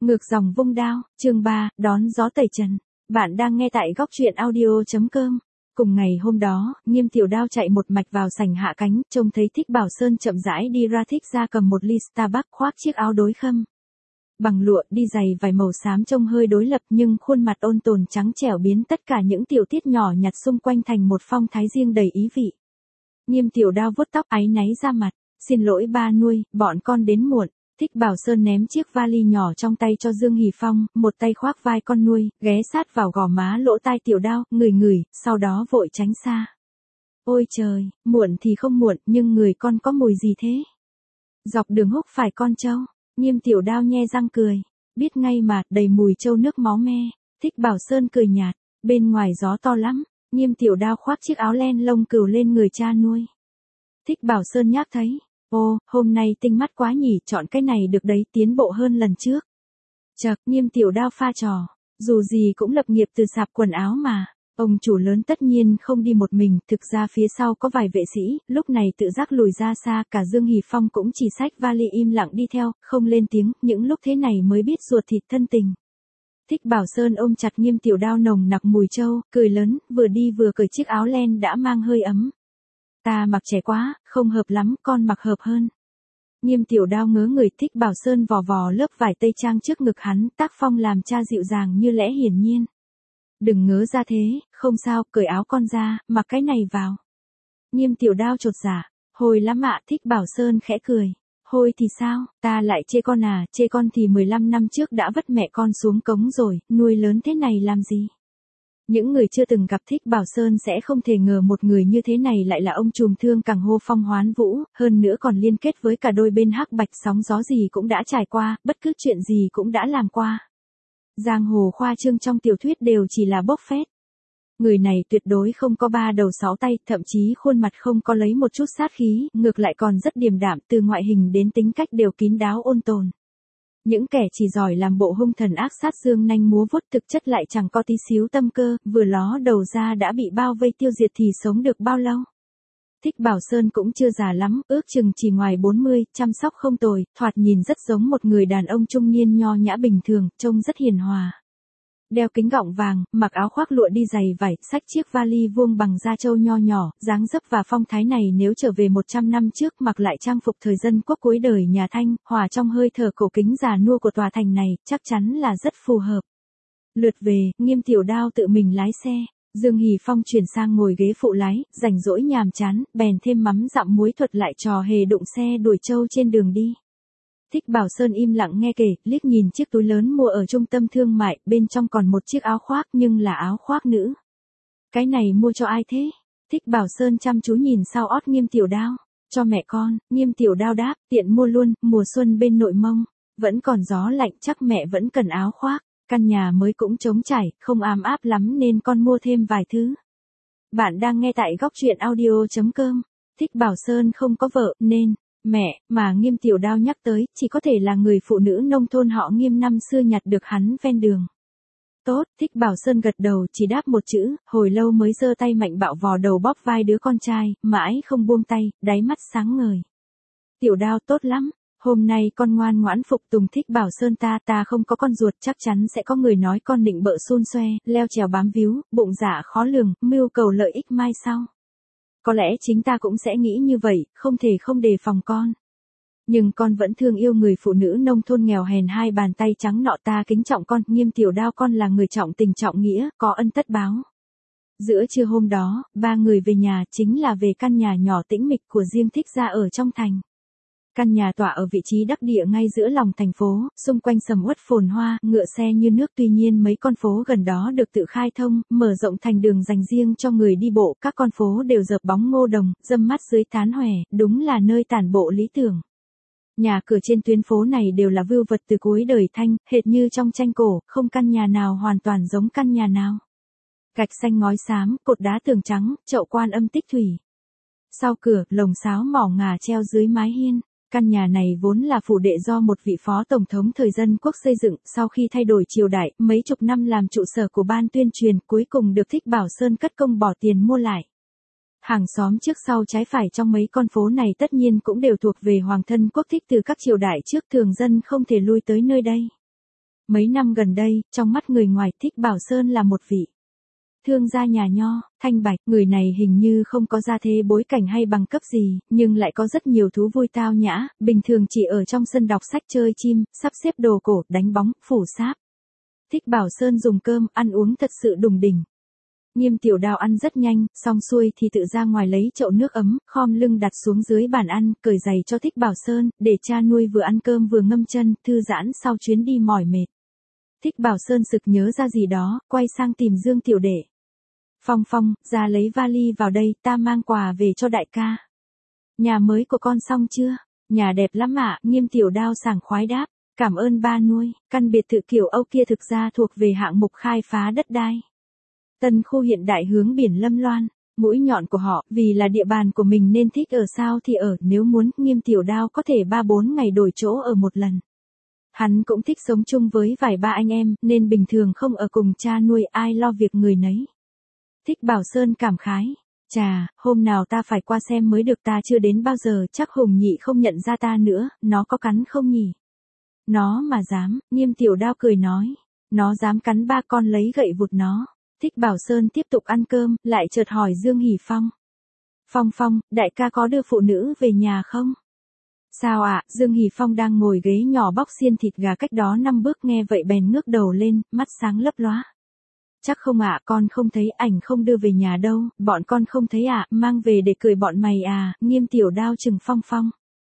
Ngược dòng vung đao, chương 3, đón gió tẩy trần. Bạn đang nghe tại góc truyện audio.com. Cùng ngày hôm đó, Nghiêm Tiểu Đao chạy một mạch vào sảnh hạ cánh, trông thấy Thích Bảo Sơn chậm rãi đi ra, Thích ra cầm một ly Starbucks, khoác chiếc áo đối khâm bằng lụa, đi giày vải màu xám trông hơi đối lập, nhưng khuôn mặt ôn tồn trắng trẻo biến tất cả những tiểu tiết nhỏ nhặt xung quanh thành một phong thái riêng đầy ý vị. Nghiêm Tiểu Đao vuốt tóc áy náy ra mặt, xin lỗi ba nuôi, bọn con đến muộn. Thích Bảo Sơn ném chiếc vali nhỏ trong tay cho Dương Hỷ Phong, một tay khoác vai con nuôi, ghé sát vào gò má lỗ tai Tiểu Đao, ngửi, sau đó vội tránh xa. Ôi trời, muộn thì không muộn, nhưng người con có mùi gì thế? Dọc đường húc phải con trâu. Nghiêm Tiểu Đao nhe răng cười, biết ngay mà, đầy mùi trâu nước máu me. Thích Bảo Sơn cười nhạt, bên ngoài gió to lắm. Nghiêm Tiểu Đao khoác chiếc áo len lông cừu lên người cha nuôi. Thích Bảo Sơn nhác thấy, ô, hôm nay tinh mắt quá nhỉ, chọn cái này được đấy, tiến bộ hơn lần trước. Chậc, Nghiêm Tiểu Đao pha trò, dù gì cũng lập nghiệp từ sạp quần áo mà. Ông chủ lớn tất nhiên không đi một mình, thực ra phía sau có vài vệ sĩ, lúc này tự giác lùi ra xa, cả Dương Hỷ Phong cũng chỉ xách vali im lặng đi theo, không lên tiếng, những lúc thế này mới biết ruột thịt thân tình. Thích Bảo Sơn ôm chặt Nghiêm Tiểu Đao nồng nặc mùi trâu, cười lớn, vừa đi vừa cởi chiếc áo len đã mang hơi ấm. Ta mặc trẻ quá, không hợp lắm, con mặc hợp hơn. Nghiêm Tiểu Đao ngớ người, Thích Bảo Sơn vò vò lớp vải tây trang trước ngực hắn, tác phong làm cha dịu dàng như lẽ hiển nhiên. Đừng ngớ ra thế, không sao, cởi áo con ra, mặc cái này vào. Nghiêm Tiểu Đao chột dạ, hồi lắm ạ. Thích Bảo Sơn khẽ cười. Hồi thì sao, ta lại chê con à, chê con thì 15 năm trước đã vất mẹ con xuống cống rồi, nuôi lớn thế này làm gì? Những người chưa từng gặp Thích Bảo Sơn sẽ không thể ngờ một người như thế này lại là ông trùm thương cẳng hô phong hoán vũ, hơn nữa còn liên kết với cả đôi bên hắc bạch, sóng gió gì cũng đã trải qua, bất cứ chuyện gì cũng đã làm qua. Giang hồ khoa trương trong tiểu thuyết đều chỉ là bốc phét. Người này tuyệt đối không có ba đầu sáu tay, thậm chí khuôn mặt không có lấy một chút sát khí, ngược lại còn rất điềm đạm, từ ngoại hình đến tính cách đều kín đáo ôn tồn. Những kẻ chỉ giỏi làm bộ hung thần ác sát dương nanh múa vuốt, thực chất lại chẳng có tí xíu tâm cơ, vừa ló đầu ra đã bị bao vây tiêu diệt thì sống được bao lâu. Thích Bảo Sơn cũng chưa già lắm, ước chừng chỉ ngoài 40, chăm sóc không tồi, thoạt nhìn rất giống một người đàn ông trung niên nho nhã bình thường, trông rất hiền hòa. Đeo kính gọng vàng, mặc áo khoác lụa, đi giày vải, xách chiếc vali vuông bằng da trâu nho nhỏ, dáng dấp và phong thái này nếu trở về 100 năm trước, mặc lại trang phục thời dân quốc cuối đời nhà Thanh, hòa trong hơi thở cổ kính già nua của tòa thành này, chắc chắn là rất phù hợp. Lượt về, Nghiêm Tiểu Đao tự mình lái xe. Dương Hỷ Phong chuyển sang ngồi ghế phụ lái, rảnh rỗi nhàm chán, bèn thêm mắm dặm muối thuật lại trò hề đụng xe đuổi trâu trên đường đi. Thích Bảo Sơn im lặng nghe kể, liếc nhìn chiếc túi lớn mua ở trung tâm thương mại, bên trong còn một chiếc áo khoác nhưng là áo khoác nữ. Cái này mua cho ai thế? Thích Bảo Sơn chăm chú nhìn sau ót Nghiêm Tiểu Đao. Cho mẹ con. Nghiêm Tiểu Đao đáp, tiện mua luôn, mùa xuân bên Nội Mông. Vẫn còn gió lạnh, chắc mẹ vẫn cần áo khoác. Căn nhà mới cũng trống trải, không ám áp lắm nên con mua thêm vài thứ. Bạn đang nghe tại góc truyện audio.com. Thích Bảo Sơn không có vợ, nên, mẹ, mà Nghiêm Tiểu Đao nhắc tới, chỉ có thể là người phụ nữ nông thôn họ Nghiêm năm xưa nhặt được hắn ven đường. Tốt, Thích Bảo Sơn gật đầu, chỉ đáp một chữ, hồi lâu mới giơ tay mạnh bạo vò đầu bóp vai đứa con trai, mãi không buông tay, đáy mắt sáng ngời. Tiểu Đao tốt lắm. Hôm nay con ngoan ngoãn phục tùng Thích Bảo Sơn ta không có con ruột, chắc chắn sẽ có người nói con nịnh bợ xun xoe, leo trèo bám víu, bụng dạ khó lường, mưu cầu lợi ích mai sau. Có lẽ chính ta cũng sẽ nghĩ như vậy, không thể không đề phòng con. Nhưng con vẫn thương yêu người phụ nữ nông thôn nghèo hèn hai bàn tay trắng nọ, ta kính trọng con. Nghiêm Tiểu Đao con là người trọng tình trọng nghĩa, có ân tất báo. Giữa trưa hôm đó, ba người về nhà, chính là về căn nhà nhỏ tĩnh mịch của riêng Thích gia ở trong thành. Căn nhà tọa ở vị trí đắc địa ngay giữa lòng thành phố, xung quanh sầm uất phồn hoa, ngựa xe như nước, tuy nhiên mấy con phố gần đó được tự khai thông, mở rộng thành đường dành riêng cho người đi bộ, các con phố đều dợp bóng ngô đồng, râm mát dưới tán hòe, đúng là nơi tản bộ lý tưởng. Nhà cửa trên tuyến phố này đều là vưu vật từ cuối đời Thanh, hệt như trong tranh cổ, không căn nhà nào hoàn toàn giống căn nhà nào. Gạch xanh ngói xám, cột đá tường trắng, chậu Quan Âm Tích Thủy. Sau cửa, lồng sáo mỏ ngà treo dưới mái hiên. Căn nhà này vốn là phủ đệ do một vị phó tổng thống thời dân quốc xây dựng, sau khi thay đổi triều đại, mấy chục năm làm trụ sở của ban tuyên truyền, cuối cùng được Thích Bảo Sơn cất công bỏ tiền mua lại. Hàng xóm trước sau trái phải trong mấy con phố này tất nhiên cũng đều thuộc về hoàng thân quốc thích từ các triều đại trước, thường dân không thể lui tới nơi đây. Mấy năm gần đây, trong mắt người ngoài, Thích Bảo Sơn là một vị thương gia nhà nho, thanh bạch, người này hình như không có gia thế bối cảnh hay bằng cấp gì, nhưng lại có rất nhiều thú vui tao nhã, bình thường chỉ ở trong sân đọc sách chơi chim, sắp xếp đồ cổ, đánh bóng, phủ sáp. Thích Bảo Sơn dùng cơm, ăn uống thật sự đùng đỉnh. Nghiêm Tiểu Đào ăn rất nhanh, xong xuôi thì tự ra ngoài lấy chậu nước ấm, khom lưng đặt xuống dưới bàn ăn, cởi giày cho Thích Bảo Sơn, để cha nuôi vừa ăn cơm vừa ngâm chân, thư giãn sau chuyến đi mỏi mệt. Thích Bảo Sơn sực nhớ ra gì đó, quay sang tìm Dương Tiểu Đệ. Phong Phong, ra lấy vali vào đây, ta mang quà về cho đại ca. Nhà mới của con xong chưa? Nhà đẹp lắm ạ, Nghiêm Tiểu Đao sảng khoái đáp. Cảm ơn ba nuôi, căn biệt thự kiểu Âu kia thực ra thuộc về hạng mục khai phá đất đai. Tân khu hiện đại hướng biển Lâm Loan, mũi nhọn của họ, vì là địa bàn của mình nên thích ở sao thì ở, nếu muốn, Nghiêm Tiểu Đao có thể 3-4 ngày đổi chỗ ở một lần. Hắn cũng thích sống chung với vài ba anh em, nên bình thường không ở cùng cha nuôi, ai lo việc người nấy. Thích Bảo Sơn cảm khái. Chà, hôm nào ta phải qua xem mới được, ta chưa đến bao giờ, chắc Hùng Nhị không nhận ra ta nữa, nó có cắn không nhỉ? Nó mà dám, Nghiêm Tiểu Đao cười nói. Nó dám cắn ba con lấy gậy vụt nó. Thích Bảo Sơn tiếp tục ăn cơm, lại chợt hỏi Dương Hỷ Phong. Phong Phong, đại ca có đưa phụ nữ về nhà không? Sao ạ? Dương Hỷ Phong đang ngồi ghế nhỏ bóc xiên thịt gà cách đó 5 bước, nghe vậy bèn ngước đầu lên, mắt sáng lấp lóa. Chắc không ạ, con không thấy, ảnh không đưa về nhà đâu, bọn con không thấy ạ, mang về để cười bọn mày à, Nghiêm Tiểu Đao trừng Phong Phong.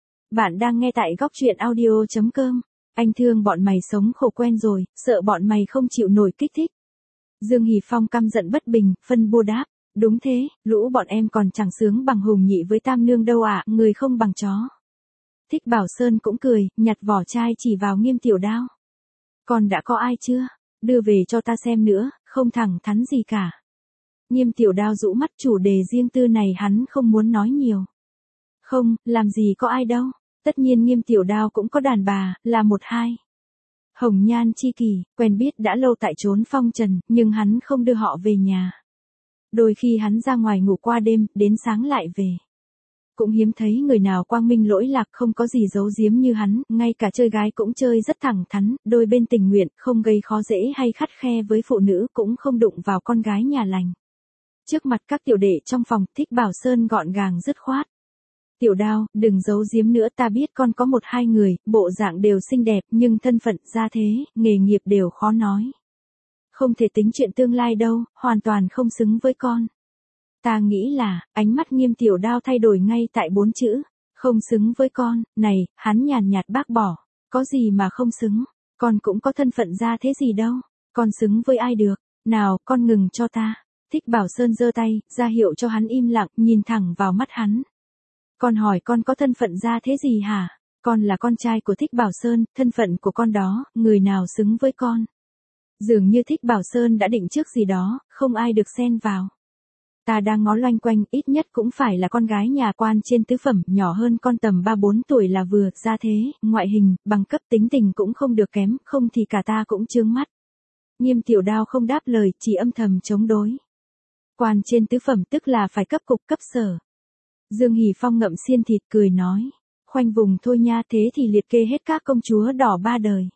Bạn đang nghe tại góc truyện audio.com, anh thương bọn mày sống khổ quen rồi, sợ bọn mày không chịu nổi kích thích. Dương Hỷ Phong căm giận bất bình, phân bua đáp, đúng thế, lũ bọn em còn chẳng sướng bằng Hùng Nhị với Tam Nương đâu ạ, người không bằng chó. Thích Bảo Sơn cũng cười, nhặt vỏ chai chỉ vào Nghiêm Tiểu Đao. Còn đã có ai chưa? Đưa về cho ta xem nữa, không thẳng thắn gì cả. Nghiêm Tiểu Đao rũ mắt, chủ đề riêng tư này hắn không muốn nói nhiều. Không, làm gì có ai đâu. Tất nhiên Nghiêm Tiểu Đao cũng có đàn bà, là một hai. Hồng Nhan chi kỷ, quen biết đã lâu tại chốn phong trần, nhưng hắn không đưa họ về nhà. Đôi khi hắn ra ngoài ngủ qua đêm, đến sáng lại về. Cũng hiếm thấy người nào quang minh lỗi lạc, không có gì giấu giếm như hắn, ngay cả chơi gái cũng chơi rất thẳng thắn, đôi bên tình nguyện, không gây khó dễ hay khắt khe với phụ nữ, cũng không đụng vào con gái nhà lành. Trước mặt các tiểu đệ trong phòng, Thích Bảo Sơn gọn gàng dứt khoát. Tiểu Đao, đừng giấu giếm nữa, ta biết con có 1-2 người, bộ dạng đều xinh đẹp, nhưng thân phận, gia thế, nghề nghiệp đều khó nói. Không thể tính chuyện tương lai đâu, hoàn toàn không xứng với con. Ta nghĩ là, ánh mắt Nghiêm Tiểu Đao thay đổi ngay tại 4 chữ, không xứng với con, này, hắn nhàn nhạt bác bỏ, có gì mà không xứng, con cũng có thân phận gia thế gì đâu, con xứng với ai được, nào, con ngừng cho ta. Thích Bảo Sơn giơ tay, ra hiệu cho hắn im lặng, nhìn thẳng vào mắt hắn. Con hỏi con có thân phận gia thế gì hả? Con là con trai của Thích Bảo Sơn, thân phận của con đó, người nào xứng với con? Dường như Thích Bảo Sơn đã định trước gì đó, không ai được xen vào. Ta đang ngó loanh quanh, ít nhất cũng phải là con gái nhà quan trên tứ phẩm, nhỏ hơn con tầm 3-4 tuổi là vừa, gia thế, ngoại hình, bằng cấp, tính tình cũng không được kém, không thì cả ta cũng chướng mắt. Nghiêm Tiểu Đao không đáp lời, chỉ âm thầm chống đối. Quan trên tứ phẩm tức là phải cấp cục, cấp sở. Dương Hỷ Phong ngậm xiên thịt cười nói, khoanh vùng thôi nha, thế thì liệt kê hết các công chúa đỏ 3 đời.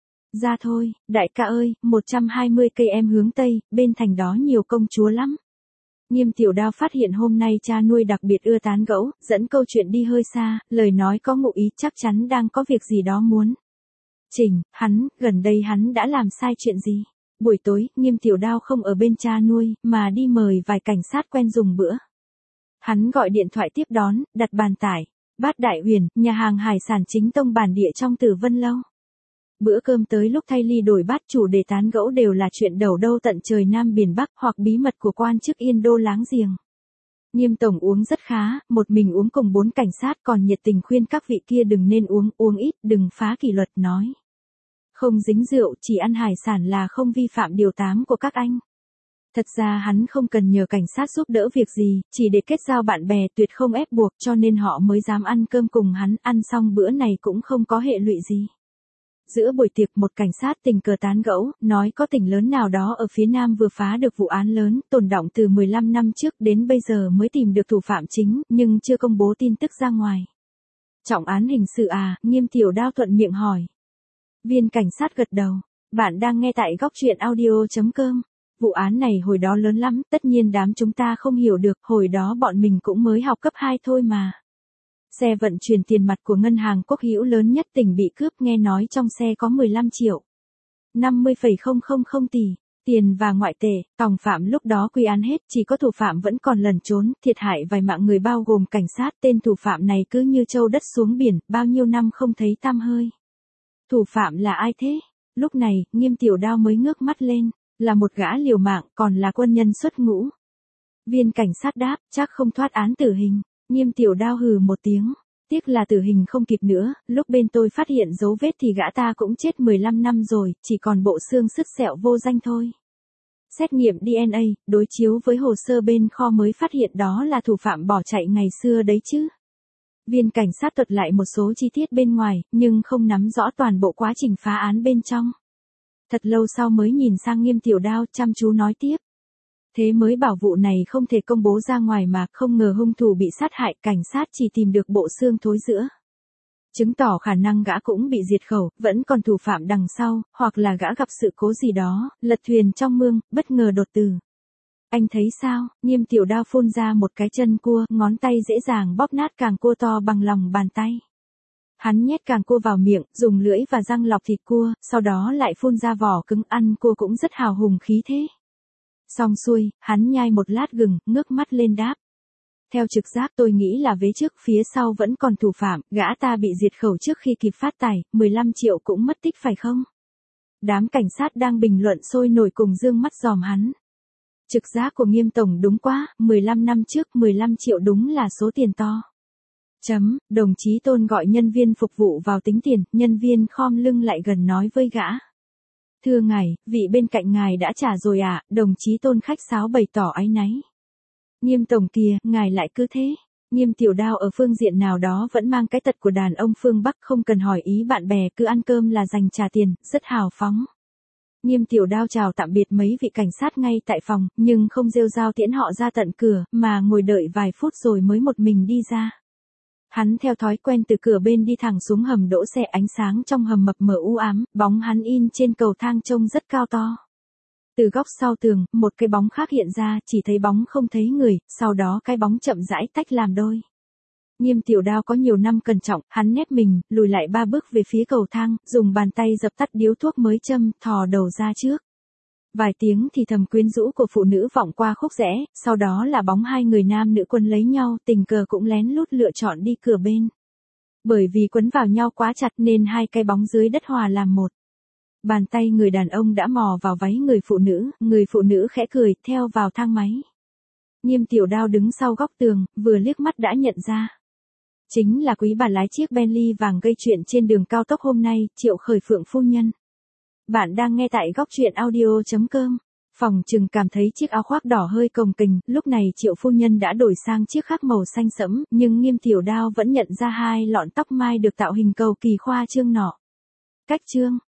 Ra thôi, đại ca ơi, 120 cây em hướng Tây, bên thành đó nhiều công chúa lắm. Nghiêm Tiểu Đao phát hiện hôm nay cha nuôi đặc biệt ưa tán gẫu, dẫn câu chuyện đi hơi xa, lời nói có ngụ ý, chắc chắn đang có việc gì đó muốn chỉnh, gần đây hắn đã làm sai chuyện gì? Buổi tối, Nghiêm Tiểu Đao không ở bên cha nuôi, mà đi mời vài cảnh sát quen dùng bữa. Hắn gọi điện thoại tiếp đón, đặt bàn tải, Bát Đại Huyền, nhà hàng hải sản chính tông bản địa trong Tử Vân Lâu. Bữa cơm tới lúc thay ly đổi bát, chủ đề tán gẫu đều là chuyện đầu đâu tận trời Nam Biển Bắc, hoặc bí mật của quan chức Yên Đô láng giềng. Nghiêm tổng uống rất khá, một mình uống cùng 4 cảnh sát, còn nhiệt tình khuyên các vị kia đừng nên uống ít, đừng phá kỷ luật, nói. Không dính rượu, chỉ ăn hải sản là không vi phạm điều 8 của các anh. Thật ra hắn không cần nhờ cảnh sát giúp đỡ việc gì, chỉ để kết giao bạn bè, tuyệt không ép buộc, cho nên họ mới dám ăn cơm cùng hắn, ăn xong bữa này cũng không có hệ lụy gì. Giữa buổi tiệc, một cảnh sát tình cờ tán gẫu, nói có tỉnh lớn nào đó ở phía Nam vừa phá được vụ án lớn, tồn đọng từ 15 năm trước, đến bây giờ mới tìm được thủ phạm chính, nhưng chưa công bố tin tức ra ngoài. Trọng án hình sự à? Nghiêm Tiểu Đao thuận miệng hỏi. Viên cảnh sát gật đầu. Bạn đang nghe tại góc truyện audio.com. Vụ án này hồi đó lớn lắm, tất nhiên đám chúng ta không hiểu được, hồi đó bọn mình cũng mới học cấp 2 thôi mà. Xe vận chuyển tiền mặt của ngân hàng Quốc Hữu lớn nhất tỉnh bị cướp, nghe nói trong xe có 15 triệu. 50,000 tỷ. Tiền và ngoại tệ, tòng phạm lúc đó quy án hết, chỉ có thủ phạm vẫn còn lẩn trốn, thiệt hại vài mạng người bao gồm cảnh sát, tên thủ phạm này cứ như trâu đất xuống biển, bao nhiêu năm không thấy tăm hơi. Thủ phạm là ai thế? Lúc này, Nghiêm Tiểu Đao mới ngước mắt lên, là một gã liều mạng, còn là quân nhân xuất ngũ. Viên cảnh sát đáp, chắc không thoát án tử hình. Nghiêm Tiểu Đao hừ một tiếng, tiếc là tử hình không kịp nữa, lúc bên tôi phát hiện dấu vết thì gã ta cũng chết 15 năm rồi, chỉ còn bộ xương sứt sẹo vô danh thôi. Xét nghiệm DNA, đối chiếu với hồ sơ bên kho mới phát hiện đó là thủ phạm bỏ chạy ngày xưa đấy chứ. Viên cảnh sát thuật lại một số chi tiết bên ngoài, nhưng không nắm rõ toàn bộ quá trình phá án bên trong. Thật lâu sau mới nhìn sang Nghiêm Tiểu Đao, chăm chú nói tiếp. Thế mới bảo vụ này không thể công bố ra ngoài mà, không ngờ hung thủ bị sát hại, cảnh sát chỉ tìm được bộ xương thối giữa. Chứng tỏ khả năng gã cũng bị diệt khẩu, vẫn còn thủ phạm đằng sau, hoặc là gã gặp sự cố gì đó, lật thuyền trong mương, bất ngờ đột tử. Anh thấy sao? Nghiêm Tiểu Đao phun ra một cái chân cua, ngón tay dễ dàng bóp nát càng cua to bằng lòng bàn tay. Hắn nhét càng cua vào miệng, dùng lưỡi và răng lọc thịt cua, sau đó lại phun ra vỏ cứng, ăn cua cũng rất hào hùng khí thế. Xong xuôi, hắn nhai một lát gừng, ngước mắt lên đáp. Theo trực giác tôi nghĩ là vế trước phía sau vẫn còn thủ phạm, gã ta bị diệt khẩu trước khi kịp phát tài, 15 triệu cũng mất tích phải không? Đám cảnh sát đang bình luận sôi nổi cùng dương mắt dòm hắn. Trực giác của Nghiêm tổng đúng quá, 15 năm trước 15 triệu đúng là số tiền to. Đồng chí Tôn gọi nhân viên phục vụ vào tính tiền, nhân viên khom lưng lại gần nói với gã. Thưa ngài, vị bên cạnh ngài đã trả rồi ạ, đồng chí Tôn khách sáo bày tỏ áy náy. Nghiêm tổng kìa, ngài lại cứ thế. Nghiêm Tiểu Đao ở phương diện nào đó vẫn mang cái tật của đàn ông phương Bắc, không cần hỏi ý bạn bè, cứ ăn cơm là dành trả tiền, rất hào phóng. Nghiêm Tiểu Đao chào tạm biệt mấy vị cảnh sát ngay tại phòng, nhưng không rêu rao tiễn họ ra tận cửa, mà ngồi đợi vài phút rồi mới một mình đi ra. Hắn theo thói quen từ cửa bên đi thẳng xuống hầm đỗ xe, ánh sáng trong hầm mập mờ u ám, bóng hắn in trên cầu thang trông rất cao to. Từ góc sau tường, một cái bóng khác hiện ra, chỉ thấy bóng không thấy người, sau đó cái bóng chậm rãi tách làm đôi. Nghiêm Tiểu Đao có nhiều năm cẩn trọng, hắn nép mình, lùi lại 3 bước về phía cầu thang, dùng bàn tay dập tắt điếu thuốc mới châm, thò đầu ra trước. Vài tiếng thì thầm quyến rũ của phụ nữ vọng qua khúc rẽ, sau đó là bóng hai người nam nữ quân lấy nhau, tình cờ cũng lén lút lựa chọn đi cửa bên. Bởi vì quấn vào nhau quá chặt nên hai cái bóng dưới đất hòa làm một. Bàn tay người đàn ông đã mò vào váy người phụ nữ khẽ cười, theo vào thang máy. Nghiêm Tiểu Đao đứng sau góc tường, vừa liếc mắt đã nhận ra. Chính là quý bà lái chiếc Bentley vàng gây chuyện trên đường cao tốc hôm nay, Triệu Khởi Phượng phu nhân. Bạn đang nghe tại góc truyện audio.com. Phòng trừng cảm thấy chiếc áo khoác đỏ hơi cồng kềnh, lúc này Triệu phu nhân đã đổi sang chiếc khác màu xanh sẫm, nhưng Nghiêm Tiểu Đao vẫn nhận ra hai lọn tóc mai được tạo hình cầu kỳ khoa trương nọ. Cách trương,